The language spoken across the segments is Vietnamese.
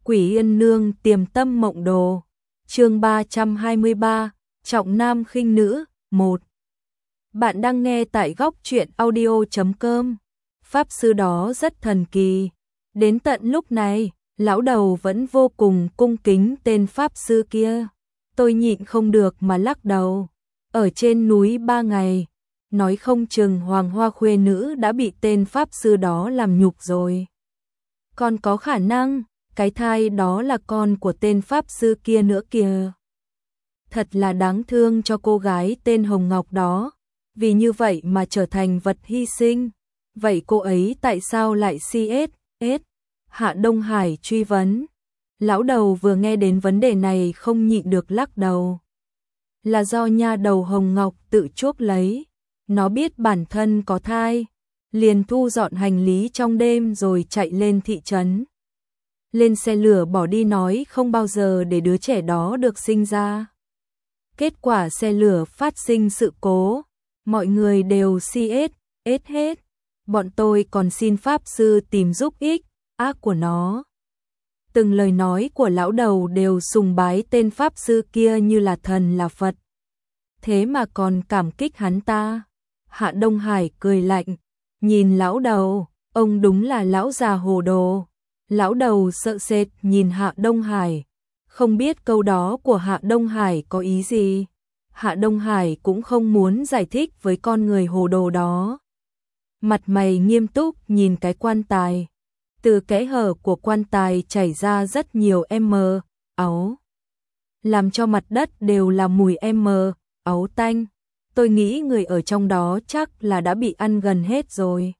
Quỷ Yên Nương tiềm tâm mộng đồ. Chương 323, trọng nam khinh nữ, 1. Bạn đang nghe tại góc truyện audio.com. Pháp sư đó rất thần kỳ. Đến tận lúc này, lão đầu vẫn vô cùng cung kính tên pháp sư kia. Tôi nhịn không được mà lắc đầu. Ở trên núi 3 ngày, nói không chừng Hoàng Hoa khuê nữ đã bị tên pháp sư đó làm nhục rồi. Còn có khả năng cái thai đó là con của tên pháp sư kia nữa kìa. Thật là đáng thương cho cô gái tên Hồng Ngọc đó, vì như vậy mà trở thành vật hy sinh. Vậy cô ấy tại sao lại CSS? Hạ Đông Hải truy vấn. Lão đầu vừa nghe đến vấn đề này không nhịn được lắc đầu. Là do nha đầu Hồng Ngọc tự chuốc lấy. Nó biết bản thân có thai, liền thu dọn hành lý trong đêm rồi chạy lên thị trấn. Lên xe lửa bỏ đi nói không bao giờ để đứa trẻ đó được sinh ra. Kết quả xe lửa phát sinh sự cố, mọi người đều CSS hết. Bọn tôi còn xin pháp sư tìm giúp ích ác của nó. Từng lời nói của lão đầu đều sùng bái tên pháp sư kia như là thần là Phật. Thế mà còn cảm kích hắn ta. Hạ Đông Hải cười lạnh, nhìn lão đầu, ông đúng là lão già hồ đồ. Lão đầu sợ sệt nhìn Hạ Đông Hải, không biết câu đó của Hạ Đông Hải có ý gì. Hạ Đông Hải cũng không muốn giải thích với con người hồ đồ đó. Mặt mày nghiêm túc nhìn cái quan tài. Từ kẽ hở của quan tài chảy ra rất nhiều áo, làm cho mặt đất đều là mùi áo tanh. Tôi nghĩ người ở trong đó chắc là đã bị ăn gần hết rồi.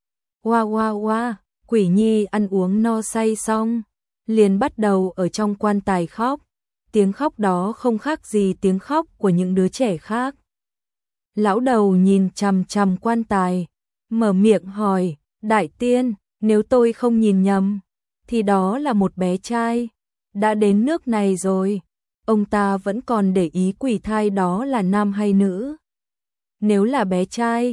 Wow, Quỷ Nhi ăn uống no say xong, liền bắt đầu ở trong quan tài khóc. Tiếng khóc đó không khác gì tiếng khóc của những đứa trẻ khác. Lão đầu nhìn chằm chằm quan tài, mở miệng hỏi, đại tiên, nếu tôi không nhìn nhầm, thì đó là một bé trai. Đã đến nước này rồi, ông ta vẫn còn để ý quỷ thai đó là nam hay nữ. Nếu là bé trai,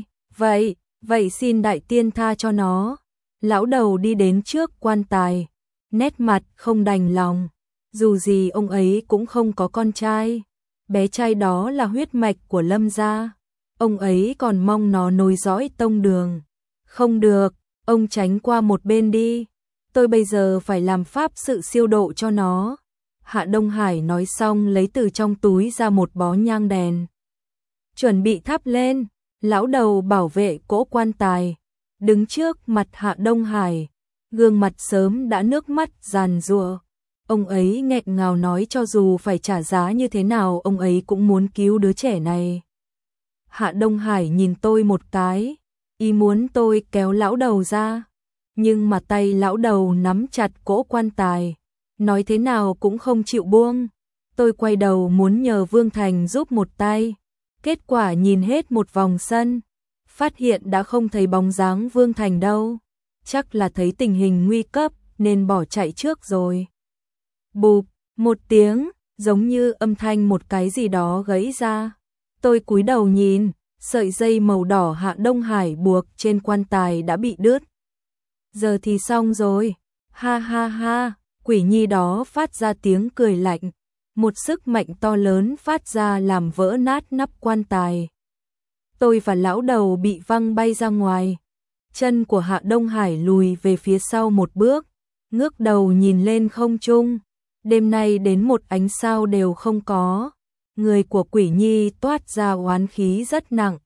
vậy xin đại tiên tha cho nó. Lão đầu đi đến trước quan tài, nét mặt không đành lòng. Dù gì ông ấy cũng không có con trai. Bé trai đó là huyết mạch của Lâm gia. Ông ấy còn mong nó nối dõi tông đường. Không được, ông tránh qua một bên đi. Tôi bây giờ phải làm pháp sự siêu độ cho nó. Hạ Đông Hải nói xong lấy từ trong túi ra một bó nhang đèn. Chuẩn bị thắp lên. Lão đầu bảo vệ cỗ quan tài, đứng trước mặt Hạ Đông Hải, gương mặt sớm đã nước mắt giàn giụa. Ông ấy nghẹn ngào nói cho dù phải trả giá như thế nào ông ấy cũng muốn cứu đứa trẻ này. Hạ Đông Hải nhìn tôi một cái, ý muốn tôi kéo lão đầu ra, nhưng mà tay lão đầu nắm chặt cỗ quan tài, nói thế nào cũng không chịu buông. Tôi quay đầu muốn nhờ Vương Thành giúp một tay. Kết quả nhìn hết một vòng sân, phát hiện đã không thấy bóng dáng Vương Thành đâu. Chắc là thấy tình hình nguy cấp nên bỏ chạy trước rồi. Bụp, một tiếng, giống như âm thanh một cái gì đó gãy ra. Tôi cúi đầu nhìn, sợi dây màu đỏ Hạ Đông Hải buộc trên quan tài đã bị đứt. Giờ thì xong rồi. Ha, Quỷ Nhi đó phát ra tiếng cười lạnh. Một sức mạnh to lớn phát ra làm vỡ nát nắp quan tài. Tôi và lão đầu bị văng bay ra ngoài. Chân của Hạ Đông Hải lùi về phía sau một bước, ngước đầu nhìn lên không trung. Đêm nay đến một ánh sao đều không có. Người của Quỷ Nhi toát ra oán khí rất nặng.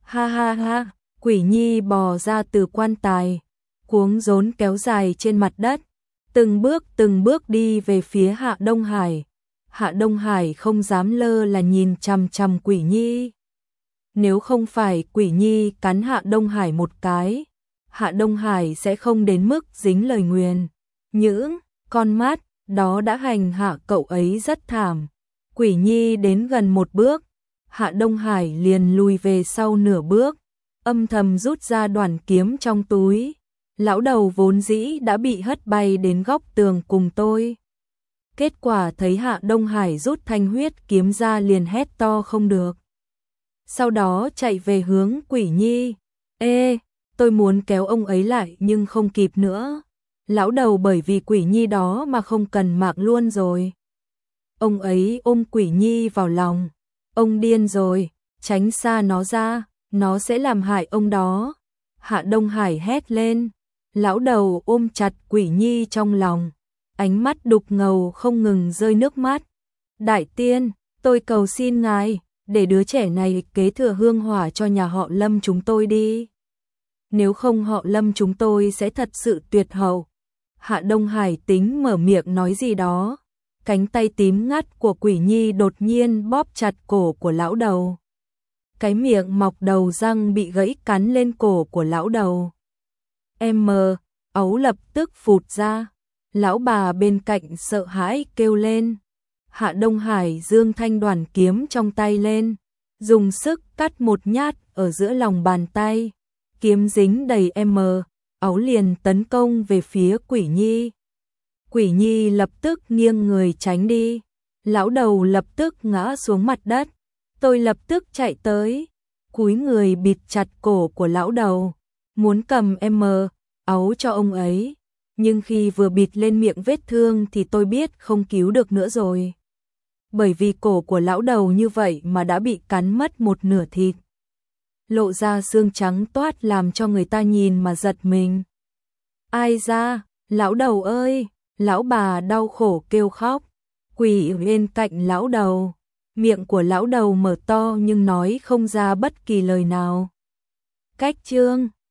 Ha, Quỷ Nhi bò ra từ quan tài, cuống rốn kéo dài trên mặt đất, từng bước đi về phía Hạ Đông Hải. Hạ Đông Hải không dám lơ là nhìn chằm chằm Quỷ Nhi. Nếu không phải Quỷ Nhi cắn Hạ Đông Hải một cái, Hạ Đông Hải sẽ không đến mức dính lời nguyền. Những con mắt đó đã hành hạ cậu ấy rất thảm. Quỷ Nhi đến gần một bước, Hạ Đông Hải liền lùi về sau nửa bước, âm thầm rút ra đoàn kiếm trong túi. Lão đầu vốn dĩ đã bị hất bay đến góc tường cùng tôi. Kết quả thấy Hạ Đông Hải rút thanh huyết kiếm ra liền hét to không được. Sau đó chạy về hướng Quỷ Nhi. Tôi muốn kéo ông ấy lại nhưng không kịp nữa. Lão đầu bởi vì Quỷ Nhi đó mà không cần mạng luôn rồi. Ông ấy ôm Quỷ Nhi vào lòng. Ông điên rồi, tránh xa nó ra, nó sẽ làm hại ông đó. Hạ Đông Hải hét lên. Lão đầu ôm chặt Quỷ Nhi trong lòng, ánh mắt đục ngầu không ngừng rơi nước mắt. Đại tiên, tôi cầu xin ngài, để đứa trẻ này kế thừa hương hỏa cho nhà họ Lâm chúng tôi đi. Nếu không họ Lâm chúng tôi sẽ thật sự tuyệt hậu. Hạ Đông Hải tính mở miệng nói gì đó. Cánh tay tím ngắt của Quỷ Nhi đột nhiên bóp chặt cổ của lão đầu. Cái miệng mọc đầu răng bị gãy cắn lên cổ của lão đầu. Ấu lập tức phụt ra. Lão bà bên cạnh sợ hãi kêu lên. Hạ Đông Hải giương thanh đoàn kiếm trong tay lên, dùng sức cắt một nhát ở giữa lòng bàn tay. Kiếm dính đầy Ấu liền tấn công về phía Quỷ Nhi. Quỷ Nhi lập tức nghiêng người tránh đi. Lão đầu lập tức ngã xuống mặt đất. Tôi lập tức chạy tới, cúi người bịt chặt cổ của lão đầu, muốn cầm Ấu cho ông ấy. Nhưng khi vừa bịt lên miệng vết thương thì tôi biết không cứu được nữa rồi. Bởi vì cổ của lão đầu như vậy mà đã bị cắn mất một nửa thịt. Lộ ra xương trắng toát làm cho người ta nhìn mà giật mình. Ai ra, lão đầu ơi, lão bà đau khổ kêu khóc. Quỳ bên cạnh lão đầu. Miệng của lão đầu mở to nhưng nói không ra bất kỳ lời nào. Cách chương